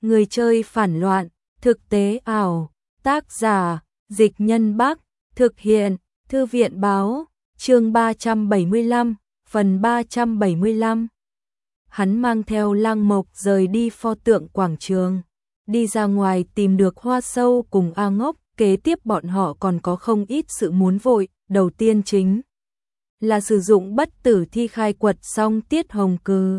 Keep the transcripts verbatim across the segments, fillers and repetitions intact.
Người chơi phản loạn, thực tế ảo, tác giả, Dịch Nhân Bắc, thực hiện, Thư viện báo, chương ba trăm bảy mươi lăm, phần ba trăm bảy mươi lăm. Hắn mang theo Lăng Mộc rời đi pho tượng quảng trường, đi ra ngoài tìm được Hoa Sâu cùng A Ngốc, kế tiếp bọn họ còn có không ít sự muốn vội, đầu tiên chính là sử dụng bất tử thi khai quật xong Tiết Hồng Cừ.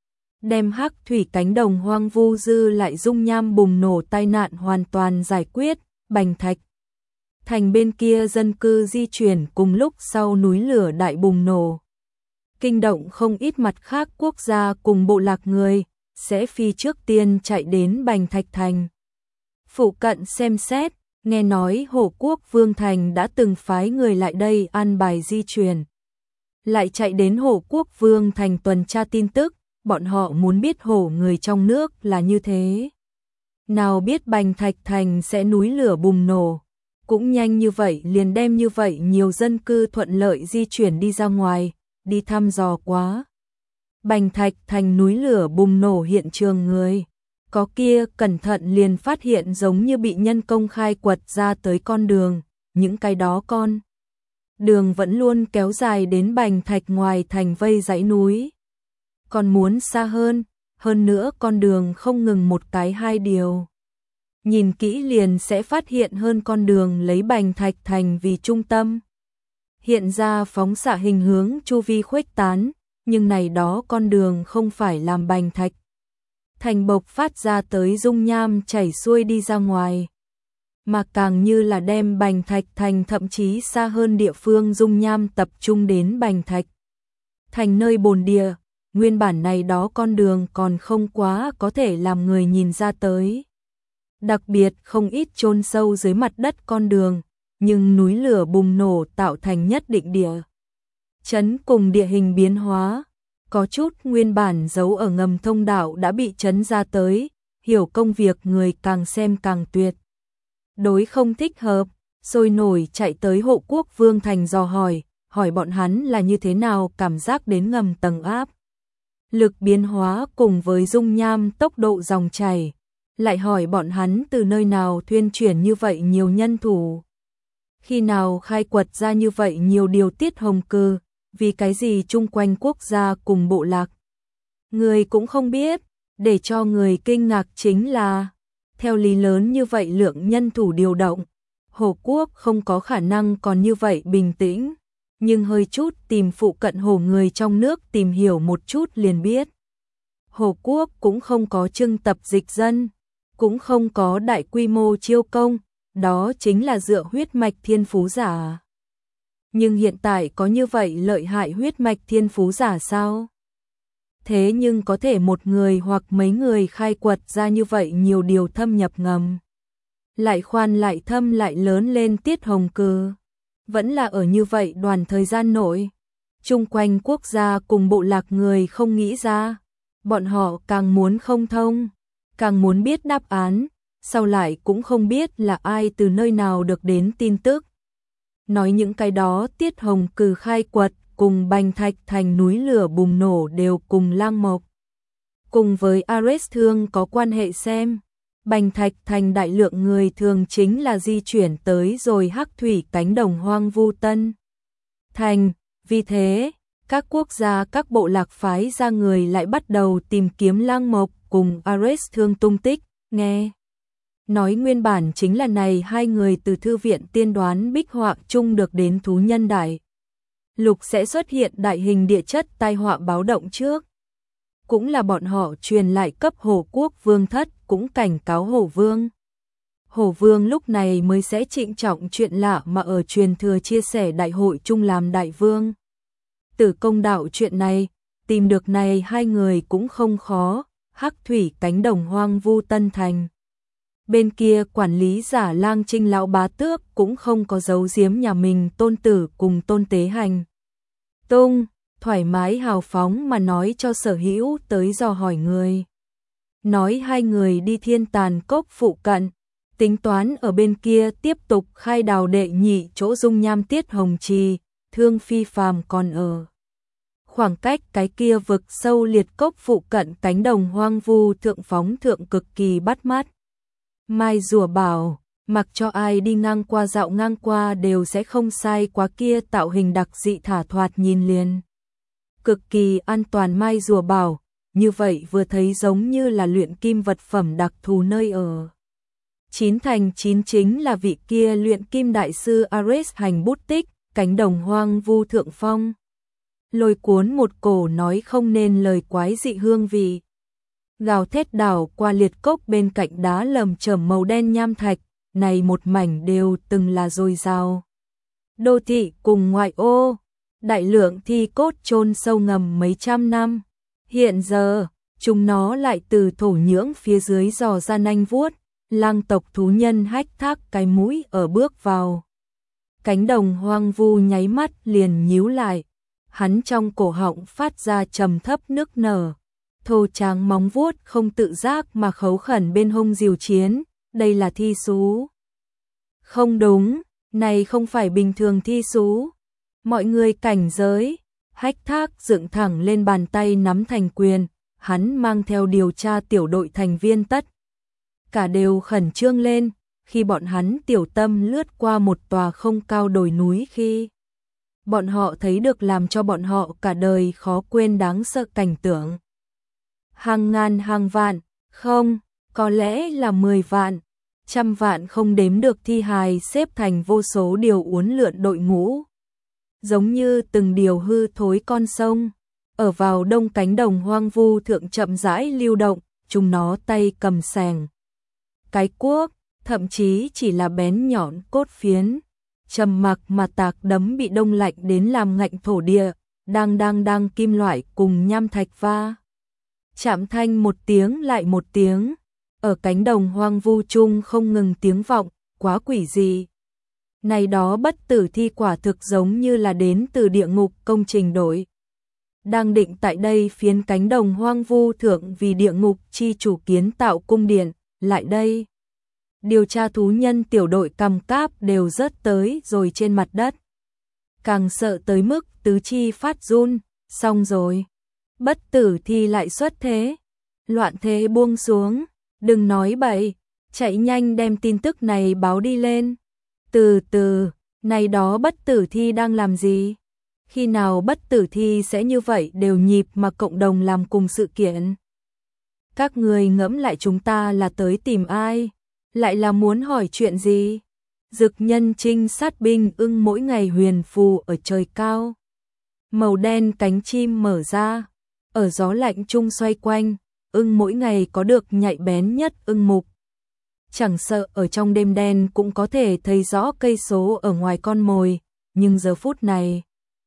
Đem hắc thủy cánh đồng hoang vu dư lại dung nham bùng nổ tai nạn hoàn toàn giải quyết, Bành Thạch Thành bên kia dân cư di chuyển cùng lúc sau núi lửa đại bùng nổ. Kinh động không ít mặt khác quốc gia cùng bộ lạc người, sẽ phi trước tiên chạy đến Bành Thạch Thành. Phụ cận xem xét, nghe nói Hổ Quốc Vương Thành đã từng phái người lại đây an bài di chuyển. Lại chạy đến Hổ Quốc Vương Thành tuần tra tin tức, bọn họ muốn biết hổ người trong nước là như thế. Nào biết Bành Thạch Thành sẽ núi lửa bùng nổ, cũng nhanh như vậy liền đem như vậy nhiều dân cư thuận lợi di chuyển đi ra ngoài, đi thăm dò quá. Bành Thạch Thành núi lửa bùng nổ hiện trường người, có kia cẩn thận liền phát hiện giống như bị nhân công khai quật ra tới con đường, những cái đó con. Đường vẫn luôn kéo dài đến Bành Thạch ngoài thành vây dãy núi. Còn muốn xa hơn, hơn nữa con đường không ngừng một cái hai điều. Nhìn kỹ liền sẽ phát hiện hơn con đường lấy Bành Thạch Thành vì trung tâm. Hiện ra phóng xạ hình hướng chu vi khuếch tán, nhưng này đó con đường không phải làm Bành Thạch Thành bộc phát ra tới dung nham chảy xuôi đi ra ngoài, mà càng như là đem Bành Thạch Thành thậm chí xa hơn địa phương dung nham tập trung đến Bành Thạch Thành nơi bồn địa. Nguyên bản này đó con đường còn không quá có thể làm người nhìn ra tới. Đặc biệt không ít chôn sâu dưới mặt đất con đường, nhưng núi lửa bùng nổ tạo thành nhất định địa chấn cùng địa hình biến hóa. Có chút nguyên bản giấu ở ngầm thông đạo đã bị chấn ra tới, hiểu công việc người càng xem càng tuyệt. Đối không thích hợp, sôi nổi chạy tới Hộ Quốc Vương Thành dò hỏi, hỏi bọn hắn là như thế nào cảm giác đến ngầm tầng áp. Lực biến hóa cùng với dung nham tốc độ dòng chảy, lại hỏi bọn hắn từ nơi nào thuyên chuyển như vậy nhiều nhân thủ. Khi nào khai quật ra như vậy nhiều điều Tiết Hồng Cừ, vì cái gì chung quanh quốc gia cùng bộ lạc. Người cũng không biết, để cho người kinh ngạc chính là, theo lý lớn như vậy lượng nhân thủ điều động, Hổ Quốc không có khả năng còn như vậy bình tĩnh. Nhưng hơi chút tìm phụ cận hổ người trong nước tìm hiểu một chút liền biết. Hổ Quốc cũng không có trưng tập dịch dân, cũng không có đại quy mô chiêu công, đó chính là dựa huyết mạch thiên phú giả. Nhưng hiện tại có như vậy lợi hại huyết mạch thiên phú giả sao? Thế nhưng có thể một người hoặc mấy người khai quật ra như vậy nhiều điều thâm nhập ngầm. Lại khoan lại thâm lại lớn lên Tiết Hồng Cừ. Vẫn là ở như vậy đoàn thời gian nội, chung quanh quốc gia cùng bộ lạc người không nghĩ ra, bọn họ càng muốn không thông, càng muốn biết đáp án, sau lại cũng không biết là ai từ nơi nào được đến tin tức. Nói những cái đó Tiết Hồng Cừ khai quật cùng Bành Thạch Thành núi lửa bùng nổ đều cùng Lăng Mộc. Cùng với Ares Thương có quan hệ xem. Bành Thạch Thành đại lượng người thường chính là di chuyển tới rồi hắc thủy cánh đồng hoang vu Tân Thành, vì thế, các quốc gia các bộ lạc phái ra người lại bắt đầu tìm kiếm Lăng Mộc cùng Ares Thương tung tích, nghe. Nói nguyên bản chính là này hai người từ thư viện tiên đoán bích họa chung được đến thú nhân đại. Lục sẽ xuất hiện đại hình địa chất tai họa báo động trước. Cũng là bọn họ truyền lại cấp Hổ Quốc Vương thất cũng cảnh cáo Hổ Vương. Hổ Vương lúc này mới sẽ trịnh trọng chuyện lạ mà ở truyền thừa chia sẻ đại hội chung làm đại vương. Từ công đạo chuyện này, tìm được này hai người cũng không khó, hắc thủy cánh đồng hoang vu Tân Thành. Bên kia quản lý giả Lang Trinh lão bá tước cũng không có giấu giếm nhà mình tôn tử cùng tôn tế hành. Tung, thoải mái hào phóng mà nói cho sở hữu tới dò hỏi người. Nói hai người đi Thiên Tàn Cốc phụ cận, tính toán ở bên kia tiếp tục khai đào đệ nhị chỗ dung nham Tiết Hồng Trì, Thương Phi Phàm còn ở Khoảng cách cái kia vực sâu liệt cốc phụ cận cánh đồng hoang vu thượng phóng thượng cực kỳ bắt mắt. Mai rùa bảo, mặc cho ai đi ngang qua dạo ngang qua đều sẽ không sai quá kia tạo hình đặc dị thả thoạt nhìn liền. Cực kỳ an toàn Mai rùa bảo, như vậy vừa thấy giống như là luyện kim vật phẩm đặc thù nơi ở. Chín thành chín chính là vị kia luyện kim đại sư Ares hành bút tích, cánh đồng hoang vu thượng phong. Lôi cuốn một cổ nói không nên lời quái dị hương vị. Gào thét đảo qua liệt cốc bên cạnh đá lầm chởm màu đen nham thạch, này một mảnh đều từng là dồi dào. Đô thị cùng ngoại ô, đại lượng thi cốt chôn sâu ngầm mấy trăm năm. Hiện giờ, chúng nó lại từ thổ nhưỡng phía dưới dò ra nanh vuốt, lang tộc thú nhân hách thác cái mũi ở bước vào. Cánh đồng hoang vu nháy mắt liền nhíu lại, hắn trong cổ họng phát ra trầm thấp nức nở. Thô tráng móng vuốt không tự giác mà khấu khẩn bên hông diều chiến, đây là thi sú. Không đúng, này không phải bình thường thi sú. Mọi người cảnh giới, hách thác dựng thẳng lên bàn tay nắm thành quyền, hắn mang theo điều tra tiểu đội thành viên tất. Cả đều khẩn trương lên, khi bọn hắn tiểu tâm lướt qua một tòa không cao đồi núi khi bọn họ thấy được làm cho bọn họ cả đời khó quên đáng sợ cảnh tượng. Hàng ngàn hàng vạn, không, có lẽ là mười vạn, trăm vạn không đếm được thi hài xếp thành vô số điều uốn lượn đội ngũ. Giống như từng điều hư thối con sông, ở vào đông cánh đồng hoang vu thượng chậm rãi lưu động, chúng nó tay cầm sẻng, cái cuốc, thậm chí chỉ là bén nhọn cốt phiến, trầm mặc mà tạc đấm bị đông lạnh đến làm ngạnh thổ địa, đang đang đang kim loại cùng nham thạch va. Chạm thanh một tiếng lại một tiếng, ở cánh đồng hoang vu chung không ngừng tiếng vọng, quá quỷ dị. Này đó bất tử thi quả thực giống như là đến từ địa ngục công trình đội. Đang định tại đây phiến cánh đồng hoang vu thượng vì địa ngục chi chủ kiến tạo cung điện, lại đây. Điều tra thú nhân tiểu đội cầm cáp đều rớt tới rồi trên mặt đất. Càng sợ tới mức tứ chi phát run, xong rồi. Bất tử thi lại xuất thế. Loạn thế buông xuống, đừng nói bậy, chạy nhanh đem tin tức này báo đi lên. Từ từ, này đó bất tử thi đang làm gì? Khi nào bất tử thi sẽ như vậy đều nhịp mà cộng đồng làm cùng sự kiện? Các người ngẫm lại chúng ta là tới tìm ai? Lại là muốn hỏi chuyện gì? Dực nhân trinh sát binh ưng mỗi ngày huyền phù ở trời cao. Màu đen cánh chim mở ra, ở gió lạnh chung xoay quanh, ưng mỗi ngày có được nhạy bén nhất ưng mục. Chẳng sợ ở trong đêm đen cũng có thể thấy rõ cây số ở ngoài con mồi, nhưng giờ phút này,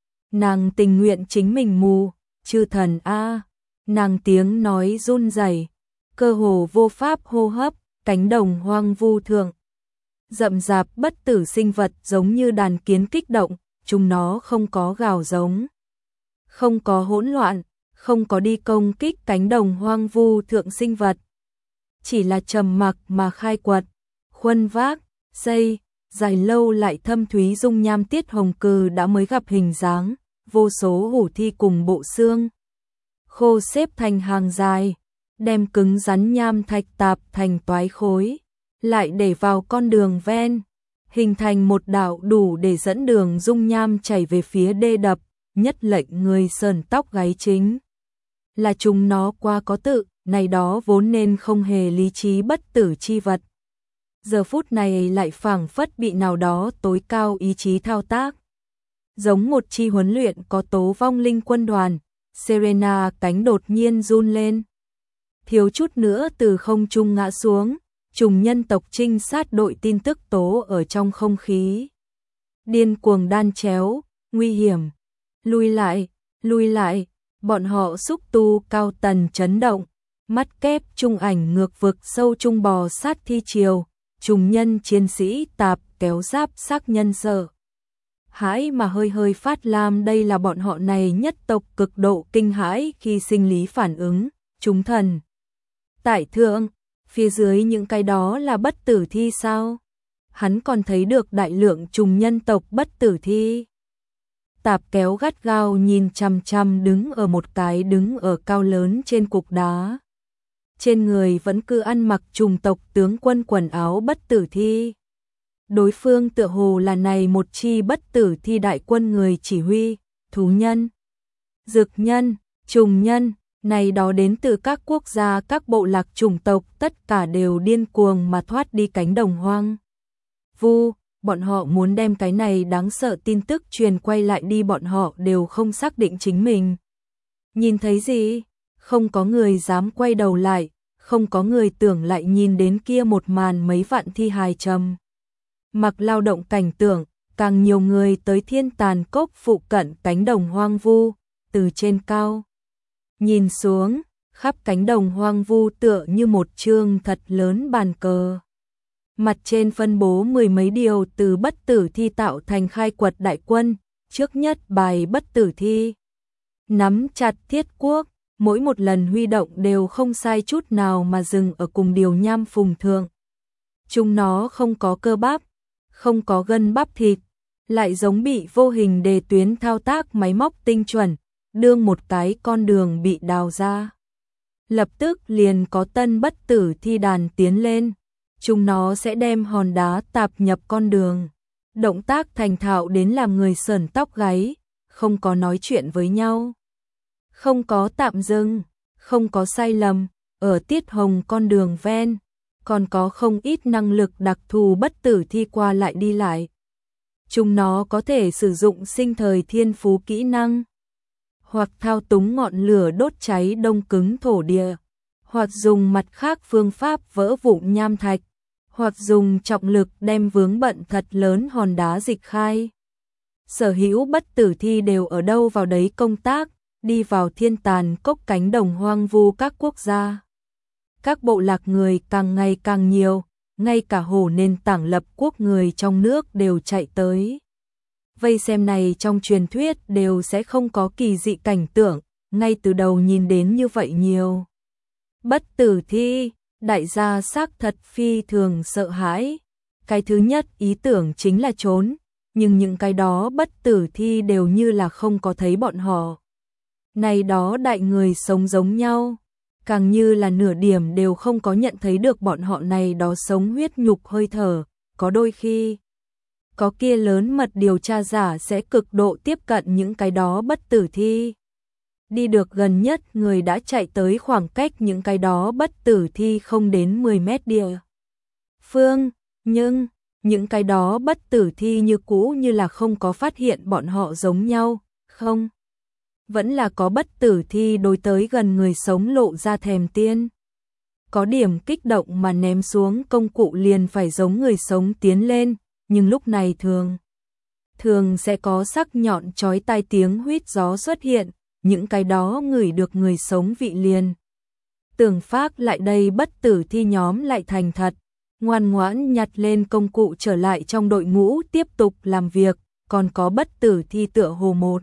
nàng tình nguyện chính mình mù, chư thần a, nàng tiếng nói run rẩy, cơ hồ vô pháp hô hấp, cánh đồng hoang vu thượng. Rậm rạp bất tử sinh vật giống như đàn kiến kích động, chúng nó không có gào giống, không có hỗn loạn, không có đi công kích cánh đồng hoang vu thượng sinh vật. Chỉ là trầm mặc mà khai quật, khuân vác, xây, dài lâu lại thâm thúy dung nham tiết hồng cừ đã mới gặp hình dáng, vô số hủ thi cùng bộ xương. Khô xếp thành hàng dài, đem cứng rắn nham thạch tạp thành toái khối, lại để vào con đường ven, hình thành một đạo đủ để dẫn đường dung nham chảy về phía đê đập, nhất lệnh người sờn tóc gáy chính. Là chúng nó qua có tự, này đó vốn nên không hề lý trí bất tử chi vật. Giờ phút này lại phảng phất bị nào đó tối cao ý chí thao tác. Giống một chi huấn luyện có tố vong linh quân đoàn, Serena cánh đột nhiên run lên. Thiếu chút nữa từ không trung ngã xuống, trùng nhân tộc trinh sát đội tin tức tố ở trong không khí. Điên cuồng đan chéo, nguy hiểm. Lui lại, lui lại, bọn họ xúc tu cao tần chấn động. Mắt kép trung ảnh ngược vực sâu trung bò sát thi triều, trùng nhân chiến sĩ tạp kéo giáp xác nhân sợ. Hãi mà hơi hơi phát lam, đây là bọn họ này nhất tộc cực độ kinh hãi khi sinh lý phản ứng, chúng thần. Tại thượng, phía dưới những cái đó là bất tử thi sao? Hắn còn thấy được đại lượng trùng nhân tộc bất tử thi. Tạp kéo gắt gao nhìn chằm chằm đứng ở một cái đứng ở cao lớn trên cục đá. Trên người vẫn cứ ăn mặc chủng tộc tướng quân quần áo bất tử thi. Đối phương tựa hồ là này một chi bất tử thi đại quân người chỉ huy, thú nhân, dược nhân, trùng nhân, này đó đến từ các quốc gia các bộ lạc chủng tộc tất cả đều điên cuồng mà thoát đi cánh đồng hoang vu. Bọn họ muốn đem cái này đáng sợ tin tức truyền quay lại đi, bọn họ đều không xác định chính mình nhìn thấy gì, không có người dám quay đầu lại, không có người tưởng lại nhìn đến kia một màn mấy vạn thi hài trầm mặc lao động cảnh tượng, càng nhiều người tới thiên tàn cốc phụ cận cánh đồng hoang vu, từ trên cao nhìn xuống, khắp cánh đồng hoang vu tựa như một chương thật lớn bàn cờ. Mặt trên phân bố mười mấy điều từ bất tử thi tạo thành khai quật đại quân, trước nhất bài bất tử thi. Nắm chặt thiết quốc, mỗi một lần huy động đều không sai chút nào mà dừng ở cùng điều nham phùng thượng. Chúng nó không có cơ bắp, không có gân bắp thịt, lại giống bị vô hình đề tuyến thao tác máy móc tinh chuẩn, đương một cái con đường bị đào ra. Lập tức liền có tân bất tử thi đàn tiến lên. Chúng nó sẽ đem hòn đá tạp nhập con đường. Động tác thành thạo đến làm người sởn tóc gáy, không có nói chuyện với nhau. Không có tạm dừng, không có sai lầm, ở tiết hồng con đường ven, còn có không ít năng lực đặc thù bất tử thi qua lại đi lại. Chúng nó có thể sử dụng sinh thời thiên phú kỹ năng, hoặc thao túng ngọn lửa đốt cháy đông cứng thổ địa, hoặc dùng mặt khác phương pháp vỡ vụn nham thạch, hoặc dùng trọng lực đem vướng bận thật lớn hòn đá dịch khai. Sở hữu bất tử thi đều ở đâu vào đấy công tác, đi vào thiên tàn cốc cánh đồng hoang vu các quốc gia. Các bộ lạc người càng ngày càng nhiều, ngay cả hồ nền tảng lập quốc người trong nước đều chạy tới. Vây xem này trong truyền thuyết đều sẽ không có kỳ dị cảnh tượng, ngay từ đầu nhìn đến như vậy nhiều. Bất tử thi, đại gia xác thật phi thường sợ hãi. Cái thứ nhất ý tưởng chính là trốn, nhưng những cái đó bất tử thi đều như là không có thấy bọn họ. Này đó đại người sống giống nhau, càng như là nửa điểm đều không có nhận thấy được bọn họ này đó sống huyết nhục hơi thở, có đôi khi có kia lớn mật điều tra giả sẽ cực độ tiếp cận những cái đó bất tử thi. Đi được gần nhất người đã chạy tới khoảng cách những cái đó bất tử thi không đến mười mét địa phương, nhưng những cái đó bất tử thi như cũ như là không có phát hiện bọn họ giống nhau, không. Vẫn là có bất tử thi đối tới gần người sống lộ ra thèm tiên. Có điểm kích động mà ném xuống công cụ liền phải giống người sống tiến lên, nhưng lúc này thường thường sẽ có sắc nhọn chói tai tiếng huýt gió xuất hiện, những cái đó ngửi được người sống vị liền. Tưởng phác lại đây bất tử thi nhóm lại thành thật, ngoan ngoãn nhặt lên công cụ trở lại trong đội ngũ tiếp tục làm việc, còn có bất tử thi tựa hồ một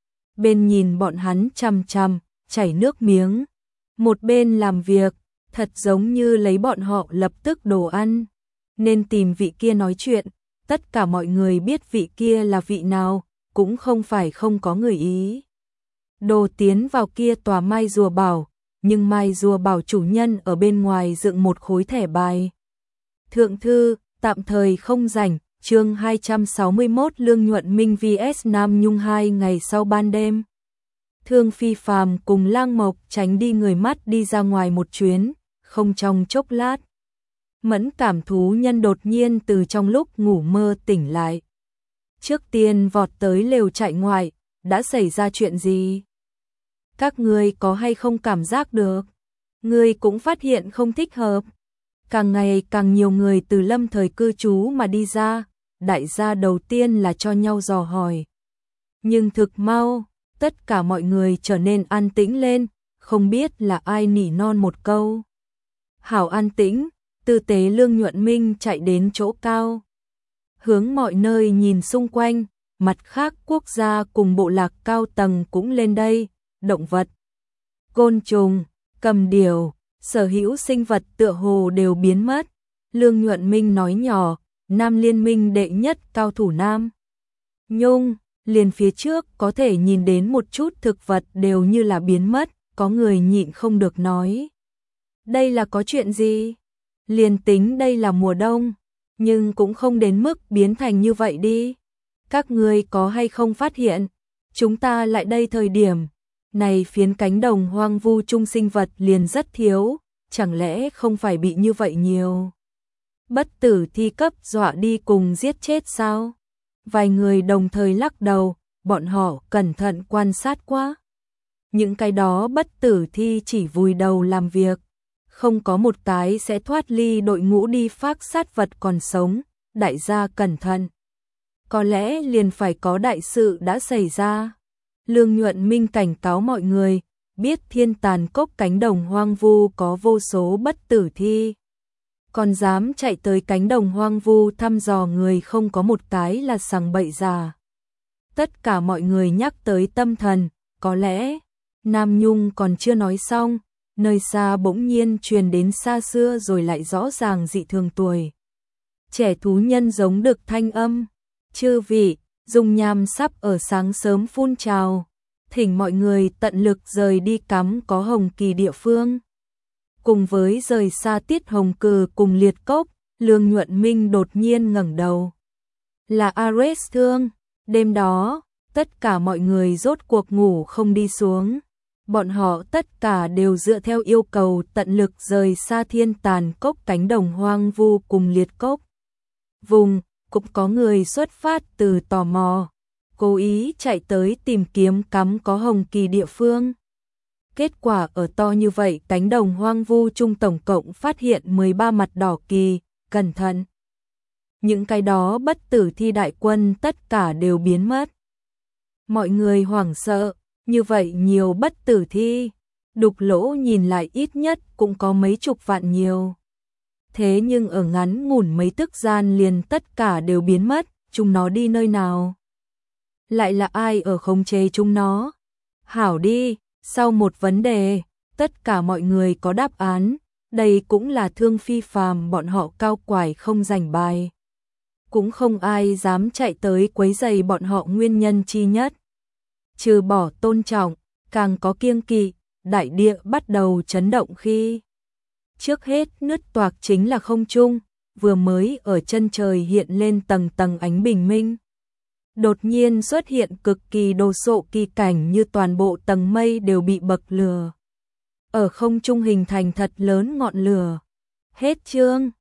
bên nhìn bọn hắn chằm chằm, chảy nước miếng, một bên làm việc, thật giống như lấy bọn họ lập tức đồ ăn, nên tìm vị kia nói chuyện, tất cả mọi người biết vị kia là vị nào, cũng không phải không có người ý. Đồ tiến vào kia tòa mai rùa bảo, nhưng mai rùa bảo chủ nhân ở bên ngoài dựng một khối thẻ bài. Thượng thư, tạm thời không rảnh, chương hai trăm sáu mươi mốt Lương Nhuận Minh vs Nam Nhung hai ngày sau ban đêm. Thương Phi Phàm cùng Lang Mộc tránh đi người mắt đi ra ngoài một chuyến, không trong chốc lát. Mẫn cảm thú nhân đột nhiên từ trong lúc ngủ mơ tỉnh lại. Trước tiên vọt tới lều chạy ngoại, đã xảy ra chuyện gì? Các ngươi có hay không cảm giác được? Ngươi cũng phát hiện không thích hợp. Càng ngày càng nhiều người từ lâm thời cư trú mà đi ra, đại gia đầu tiên là cho nhau dò hỏi. Nhưng thực mau, tất cả mọi người trở nên an tĩnh lên, không biết là ai nỉ non một câu. Hảo an tĩnh, tư tế Lương Nhuận Minh chạy đến chỗ cao. Hướng mọi nơi nhìn xung quanh, mặt khác quốc gia cùng bộ lạc cao tầng cũng lên đây, động vật, côn trùng, cầm điểu, sở hữu sinh vật tựa hồ đều biến mất. Lương Nhuận Minh nói nhỏ, Nam Liên Minh đệ nhất cao thủ Nam Nhung, liền phía trước có thể nhìn đến một chút thực vật đều như là biến mất, có người nhịn không được nói. Đây là có chuyện gì? Liền tính đây là mùa đông, nhưng cũng không đến mức biến thành như vậy đi. Các ngươi có hay không phát hiện, chúng ta lại đây thời điểm, này phiến cánh đồng hoang vu chung sinh vật liền rất thiếu, chẳng lẽ không phải bị như vậy nhiều? Bất tử thi cấp dọa đi cùng giết chết sao? Vài người đồng thời lắc đầu, bọn họ cẩn thận quan sát quá. Những cái đó bất tử thi chỉ vùi đầu làm việc, không có một cái sẽ thoát ly đội ngũ đi phác sát vật còn sống, đại gia cẩn thận. Có lẽ liền phải có đại sự đã xảy ra. Lương Nhuận Minh cảnh cáo mọi người, biết thiên tàn cốc cánh đồng hoang vu có vô số bất tử thi. Còn dám chạy tới cánh đồng hoang vu thăm dò người không có một cái là sằng bậy già. Tất cả mọi người nhắc tới tâm thần, có lẽ, Nam Nhung còn chưa nói xong, nơi xa bỗng nhiên truyền đến xa xưa rồi lại rõ ràng dị thường tuổi. Trẻ thú nhân giống được thanh âm, chư vị, dung nham sắp ở sáng sớm phun trào, thỉnh mọi người tận lực rời đi cắm có hồng kỳ địa phương. Cùng với rời xa Tiết Hồng Cừ cùng liệt cốc, Lương Nhuận Minh đột nhiên ngẩng đầu. Là Ares Thương, đêm đó, tất cả mọi người rốt cuộc ngủ không đi xuống. Bọn họ tất cả đều dựa theo yêu cầu tận lực rời xa thiên tàn cốc cánh đồng hoang vu cùng liệt cốc. Vùng, cũng có người xuất phát từ tò mò, cố ý chạy tới tìm kiếm cắm có hồng kỳ địa phương. Kết quả ở to như vậy cánh đồng hoang vu chung tổng cộng phát hiện mười ba mặt đỏ kỳ, cẩn thận. Những cái đó bất tử thi đại quân tất cả đều biến mất. Mọi người hoảng sợ, như vậy nhiều bất tử thi, đục lỗ nhìn lại ít nhất cũng có mấy chục vạn nhiều. Thế nhưng ở ngắn ngủn mấy tức gian liền tất cả đều biến mất, chúng nó đi nơi nào? Lại là ai ở khống chế chúng nó? Hảo đi, sau một vấn đề, tất cả mọi người có đáp án, đây cũng là Thương Phi Phàm bọn họ cao quải không giành bài. Cũng không ai dám chạy tới quấy rầy bọn họ nguyên nhân chi nhất. Trừ bỏ tôn trọng, càng có kiêng kỵ, đại địa bắt đầu chấn động khi. Trước hết nứt toạc chính là không trung, vừa mới ở chân trời hiện lên tầng tầng ánh bình minh. Đột nhiên xuất hiện cực kỳ đồ sộ kỳ cảnh như toàn bộ tầng mây đều bị bậc lửa. Ở không trung hình thành thật lớn ngọn lửa. Hết chương.